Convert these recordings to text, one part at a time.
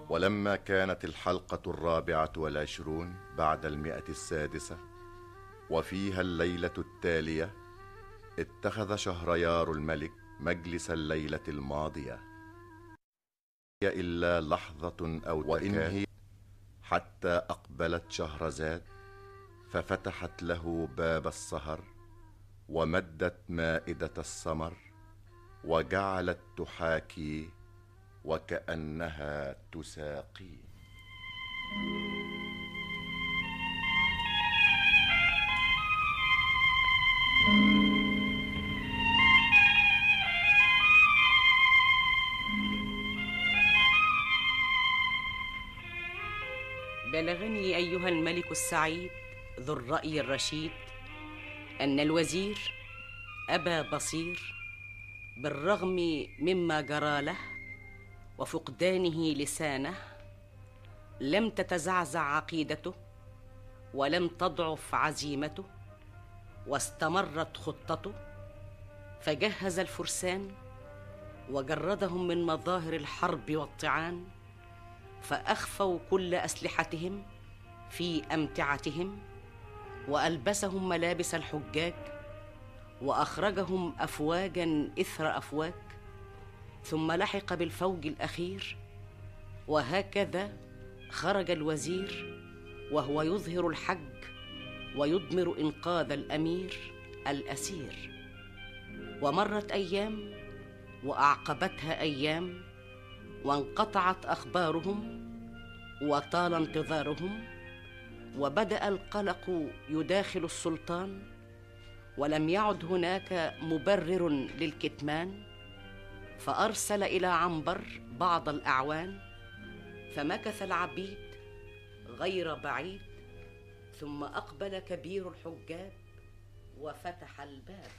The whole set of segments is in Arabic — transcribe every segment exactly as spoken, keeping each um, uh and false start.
ولما كانت الحلقة الرابعة والعشرون بعد المئة السادسة وفيها الليلة التالية، اتخذ شهريار الملك مجلس الليلة الماضية إلا لحظة أو وإن هي حتى أقبلت شهرزاد ففتحت له باب السهر ومدت مائدة السمر وجعلت تحاكي وكأنها تساقي. بلغني أيها الملك السعيد ذو الرأي الرشيد أن الوزير أبا بصير بالرغم مما جرى له وفقدانه لسانه لم تتزعزع عقيدته ولم تضعف عزيمته، واستمرت خطته، فجهز الفرسان وجردهم من مظاهر الحرب والطعان، فأخفوا كل أسلحتهم في أمتعتهم، وألبسهم ملابس الحجاج، وأخرجهم أفواجا إثر أفواج، ثم لحق بالفوج الأخير. وهكذا خرج الوزير وهو يظهر الحج ويضمر إنقاذ الأمير الأسير. ومرت أيام وأعقبتها أيام، وانقطعت أخبارهم وطال انتظارهم، وبدأ القلق يداخل السلطان، ولم يعد هناك مبرر للكتمان، فأرسل إلى عنبر بعض الأعوان، فمكث العبيد غير بعيد، ثم أقبل كبير الحجاب وفتح الباب.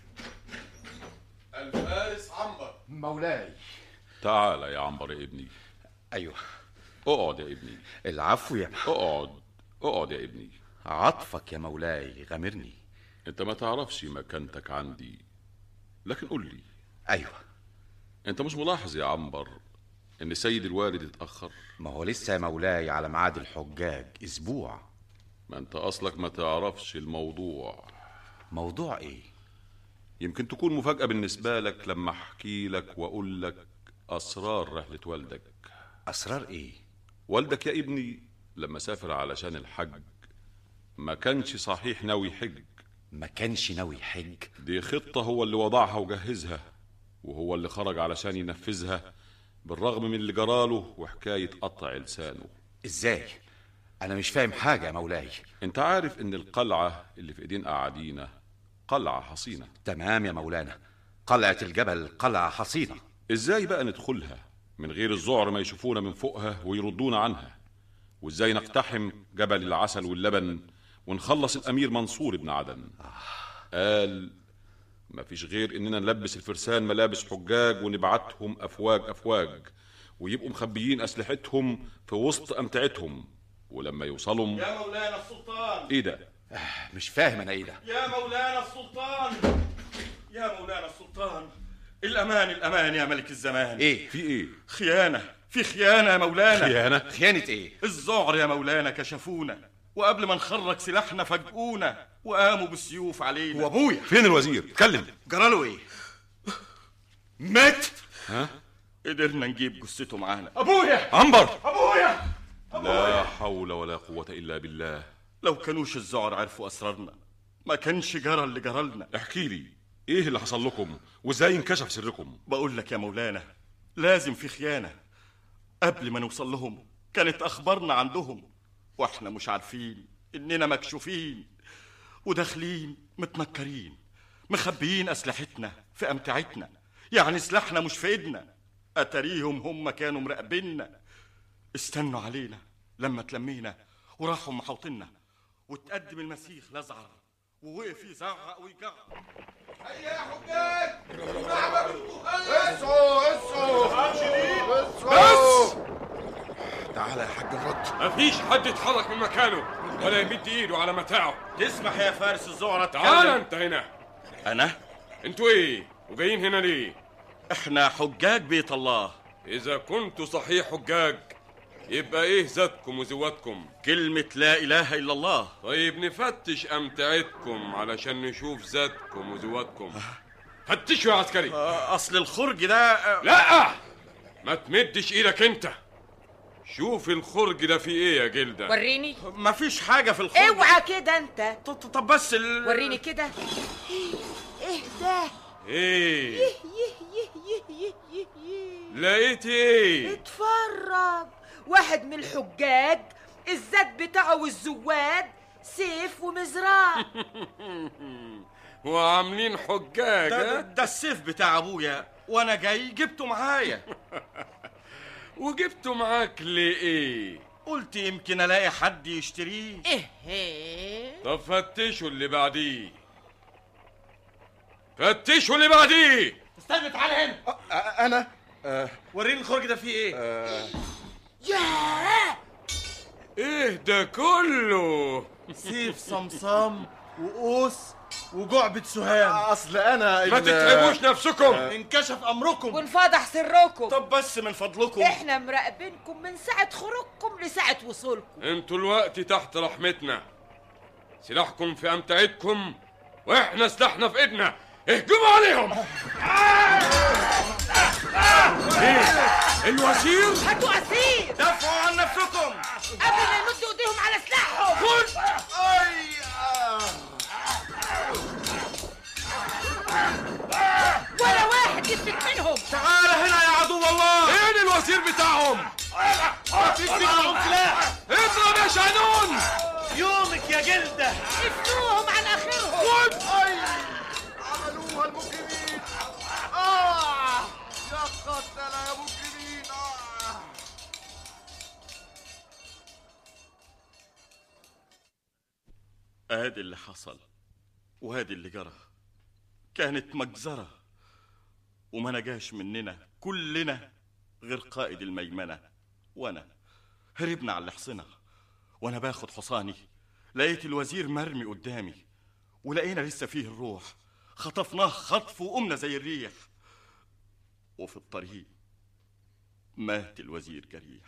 الفارس عنبر. مولاي. تعال يا عنبر يا ابني. أيوه. اقعد يا ابني. العفو يا اقعد اقعد يا ابني. عطفك يا مولاي غامرني. انت ما تعرفش مكانتك عندي، لكن قل لي. أيوه. انت مش ملاحظ يا عنبر ان سيد الوالد اتأخر؟ ما هو لسه يا مولاي على ميعاد الحجاج اسبوع. ما انت اصلك ما تعرفش الموضوع. موضوع ايه؟ يمكن تكون مفاجأة بالنسبة لك لما احكي لك واقول لك اسرار رحلة والدك. اسرار ايه؟ والدك يا ابني لما سافر علشان الحج ما كانش صحيح ناوي حج. ما كانش ناوي حج؟ دي خطة هو اللي وضعها وجهزها، وهو اللي خرج علشان ينفذها بالرغم من اللي جراله وحكاية قطع لسانه. ازاي؟ انا مش فاهم حاجة يا مولاي. انت عارف ان القلعة اللي في ايدين قاعدينا قلعة حصينة. تمام يا مولانا، قلعة الجبل قلعة حصينة. ازاي بقى ندخلها من غير الذعر ما يشوفونا من فوقها ويردونا عنها؟ وازاي نقتحم جبل العسل واللبن ونخلص الامير منصور بن عدن؟ قال ما فيش غير اننا نلبس الفرسان ملابس حجاج ونبعتهم افواج افواج ويبقوا مخبيين اسلحتهم في وسط امتعتهم، ولما يوصلوا يا مولانا السلطان. ايه ده؟ مش فاهم انا ايه ده. يا مولانا السلطان، يا مولانا السلطان، الامان الامان يا ملك الزمان. ايه في ايه؟ خيانة، في خيانة يا مولانا. خيانة؟ خيانة ايه؟ الذعر يا مولانا كشفونا، وقبل ما نخرج سلاحنا فاجئونا وقاموا بالسيوف علينا. وابويا فين الوزير؟ اتكلم. جراله ايه؟ مات. ها؟ قدرنا نجيب جثته معانا. ابويا. عنبر. ابويا. لا حول ولا قوة الا بالله. لو كانوش الذعر عرفوا اسرارنا ما كانش جرى اللي جرالنا. احكي لي ايه اللي حصل لكم وازاي انكشف سركم؟ بقول لك يا مولانا لازم في خيانة. قبل ما نوصل لهم كانت اخبارنا عندهم واحنا مش عارفين اننا مكشوفين وداخلين متنكرين مخبيين اسلحتنا في امتعتنا، يعني سلاحنا مش في ايدنا. اتاريهم هم كانوا مراقبيننا، استنوا علينا لما تلمينا وراحوا محوطيننا، وتقدم المسيخ لزعر ووقف يزعق ويجعق. هيا يا حجاج معبر البخاري. اسعوا اسعوا بس تعالى يا حاج الرد. مفيش حد يتحرك من مكانه ولا يمد ايده على متاعه. تسمح يا فارس الزعرة تتكلم؟ تعال انت هنا. انا؟ انتوا ايه وجايين هنا ليه؟ احنا حجاج بيت الله. اذا كنتوا صحيح حجاج يبقى ايه ذاتكم وزواتكم؟ كلمة لا إله إلا الله. طيب نفتش أمتعتكم علشان نشوف ذاتكم وزواتكم. فتشوا يا عسكري. أصل الخرج ده. لا، ما تمدش إيدك أنت. شوف الخرج ده فيه إيه يا جلدة. وريني. مفيش حاجة في الخرج. اوعى كده أنت. طب بس ال... وريني كده. إيه ده؟ إيه؟ يه يه يه يه يه يه. لقيت إيه؟ اتفرج، واحد من الحجاج الزاد بتاعه والزواد سيف ومزرعة. وعاملين حجاج. ده, ده السيف بتاع أبويا وأنا جاي جبته معايا. وجبته معاك لإيه؟ قلت يمكن ألاقي حد يشتريه. إيه؟ طب فتشوا اللي بعديه. فتشوا اللي بعديه. استنى، تعالى هنا. أه أنا أه وريني الخرج ده فيه إيه. أه ياه، إيه ده كله؟ سيف صمصام وقوس وجعبة سهام. أصل أنا ما تتعبوش نفسكم. انكشف أمركم ونفضح سركم. طب بس من فضلكم، احنا مراقبينكم من ساعة خروجكم لساعة وصولكم. انتوا الوقت تحت رحمتنا. سلاحكم في أمتعتكم واحنا سلاحنا في ايدنا. اهجموا عليهم. ايه الوزير؟ هاتوا اسير دافعوا عن نفسكم قبل ما يمدوا ايديهم على سلاحهم. خد. ولا واحد يفلت منهم. تعال هنا يا عدو الله. فين الوزير بتاعهم؟ اضرب يا شعنون. يومك يا جلدة. افنوهم عن اخرهم. خد. عملوها المجرمين. آه يا قتلة يا مجرمين. آه ادي اللي حصل وادي اللي جرى. كانت مجزرة وما نجاش مننا كلنا غير قائد الميمنة وانا. هربنا على الحصنة وانا باخد حصاني لقيت الوزير مرمي قدامي ولقينا لسه فيه الروح. خطفناه خطف وقمنا زي الريح، وفي الطريق مات الوزير جريح.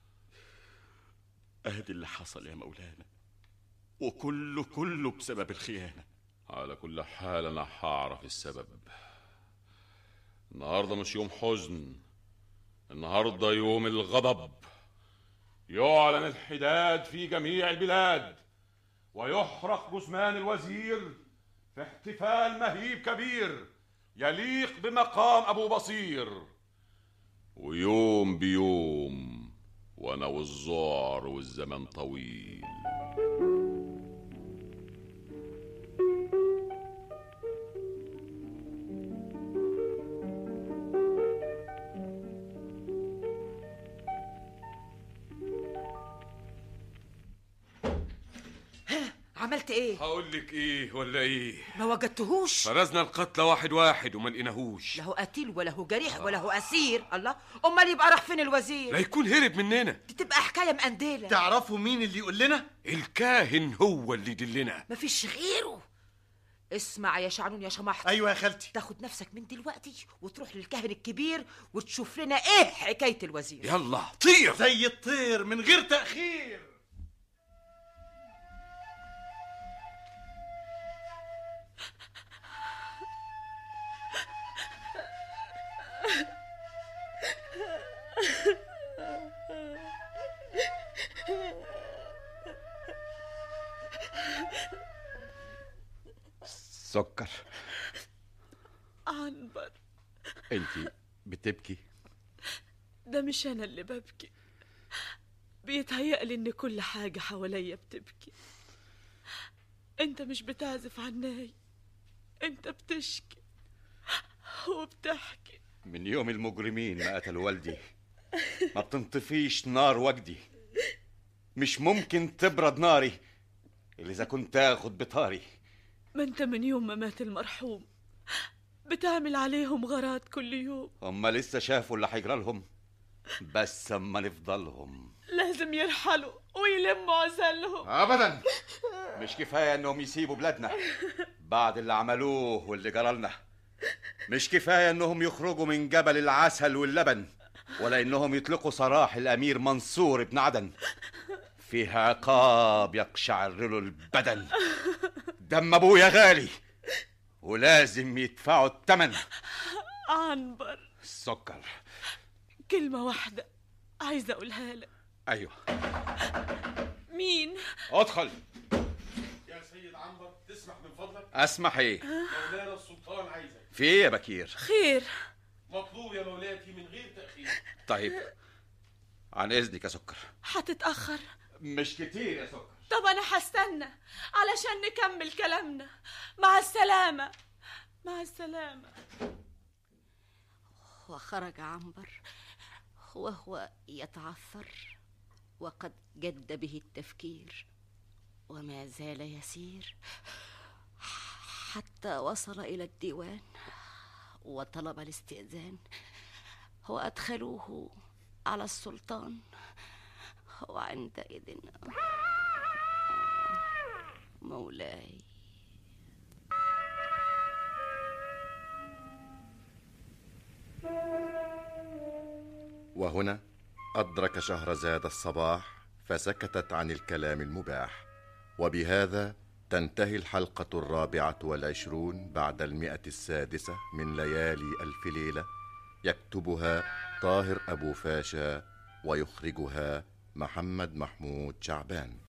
ادي اللي حصل يا مولانا، وكله كله بسبب الخيانة. على كل حال أنا هعرف السبب. النهاردة مش يوم حزن، النهاردة يوم الغضب. يعلن الحداد في جميع البلاد ويحرق جثمان الوزير في احتفال مهيب كبير يليق بمقام أبو بصير. ويوم بيوم وأنا والذعر والزمن طويل. عملت ايه؟ هقول لك ايه ولا ايه؟ ما وجدتهوش. فرزنا القتلى واحد واحد وما لقيناهوش. له قتيل ولا هو جريح ولا هو اسير. الله، امال يبقى راح فين الوزير؟ لا يكون هرب مننا. دي تبقى حكايه مقندله. تعرفوا مين اللي يقول لنا؟ الكاهن هو اللي يدلنا. مفيش غيره. اسمع يا شعنون يا شمحت. ايوه يا خالتي. تاخد نفسك من دلوقتي وتروح للكاهن الكبير وتشوف لنا ايه حكايه الوزير. يلا طير زي الطير من غير تأخير. سكر. عنبر، انتي بتبكي؟ ده مش انا اللي ببكي، بيتهيألي ان كل حاجة حواليا بتبكي. انت مش بتعزف عناي، انت بتشكي وبتحكي. من يوم المجرمين ما قتلوا والدي ما بتنطفيش نار وجدي. مش ممكن تبرد ناري اللي اذا كنت اخد بطاري. ما انت من يوم ما مات المرحوم بتعمل عليهم غارات كل يوم. هما لسه شافوا اللي هيجرى لهم، بس اما نفضلهم لازم يرحلوا ويلموا عزلهم. ابدا مش كفايه انهم يسيبوا بلادنا بعد اللي عملوه واللي جرى لنا. مش كفايه انهم يخرجوا من جبل العسل واللبن ولا إنهم يطلقوا سراح الأمير منصور بن عدن. فيها عقاب يقشعر له البدن. دم أبويا غالي ولازم يدفعوا الثمن. عنبر، السكر. كلمة واحدة عايزة أقولها لك. أيوه. مين؟ ادخل. يا سيد عنبر، تسمح من فضلك؟ أسمح إيه؟ مولانا السلطان عايزك. في إيه يا بكير؟ خير. مطلوب يا مولاتي من غير تأخير. طيب، عن إذنك يا سكر. هتتأخر؟ مش كتير يا سكر. طب أنا هستنى علشان نكمل كلامنا. مع السلامة. مع السلامة. وخرج عنبر وهو يتعثر، وقد جد به التفكير، وما زال يسير حتى وصل إلى الديوان وطلب الاستئذان، وأدخلوه على السلطان. وعندئذ مولاي. وهنا أدرك شهرزاد الصباح فسكتت عن الكلام المباح. وبهذا تنتهي الحلقة الرابعة والعشرون بعد المئة السادسة من ليالي ألف ليلة. يكتبها طاهر أبو فاشا ويخرجها محمد محمود شعبان.